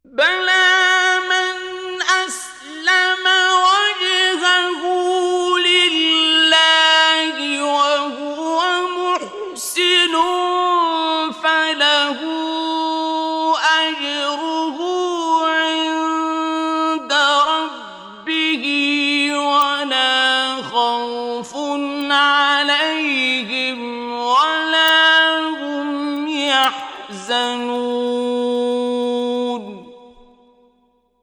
بلى من أسلم وجهه لله وهو محسن فله أجره عند ربه ولا خوف عليهم ولا هم يحزنون